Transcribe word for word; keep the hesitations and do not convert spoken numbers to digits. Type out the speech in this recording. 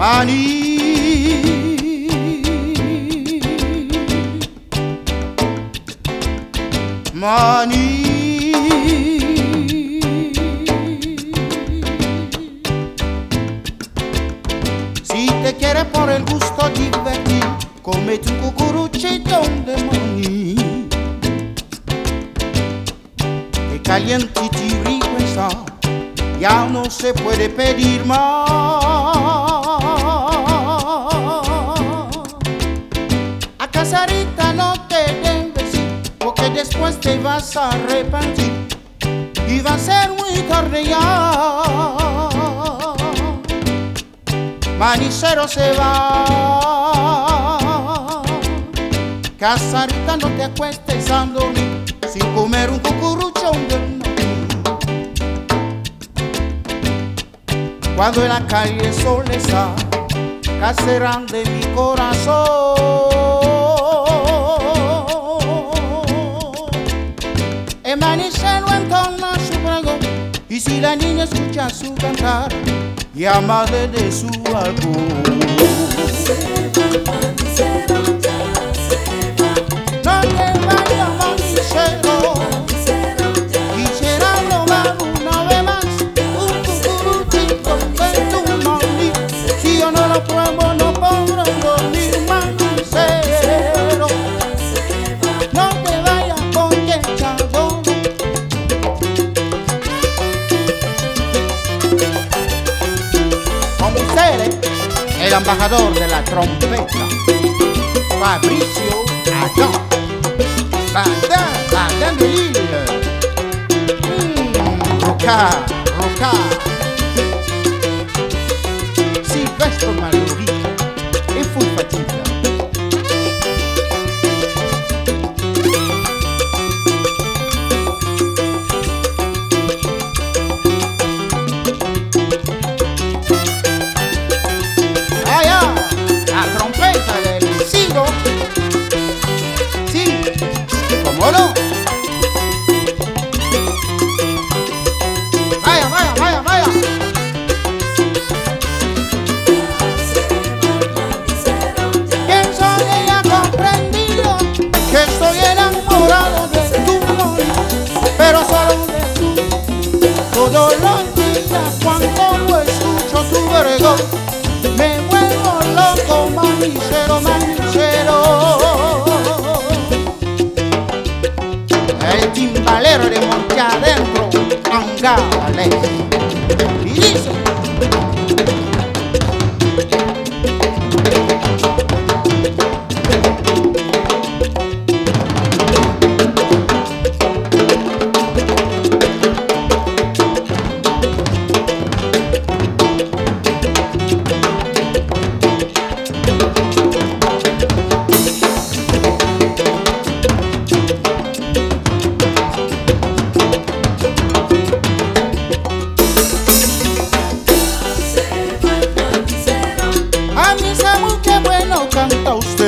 maní, maní. Si te quieres por el gusto divertir, comete un cucuruchito de maní. Que calientito y rico está, ya no se puede pedir más. A casarita no te debes ir, porque después te vas a arrepentir y va a ser muy tarde ya. Manicero se va, casarita no te acuestes a dormir sin comer un cucuruchón de maní. Cuando en la calle el sol está, caserán de mi corazón. El manicero entona su pregón, y si la niña escucha su cantar, llama desde su balcón. No te vayas, manicero, quisiera probar una vez más un cucuruchito de tu maní. Si yo no lo pruebo no podré dormir, manicero. No te vayas porque chavo. Con ustedes, el embajador de la trompeta, Fabricio Adán. Badin, Badin de Lille. Mmh, Roca, Roca. Silvestre Mallory et Fou Fatigue. Allá, la trompeta del Ciro. Sí, ¿cómo no? Vaya, vaya, vaya, vaya. Pienso que ya he comprendido que estoy enamorado de tu maní, pero solo de tú. Todos los días cuando lo escucho tu vergón, me vuelvo loco, manicero, manicero. El timbalero de monte adentro, angales. Y dice: a mí sabe qué bueno canta usted.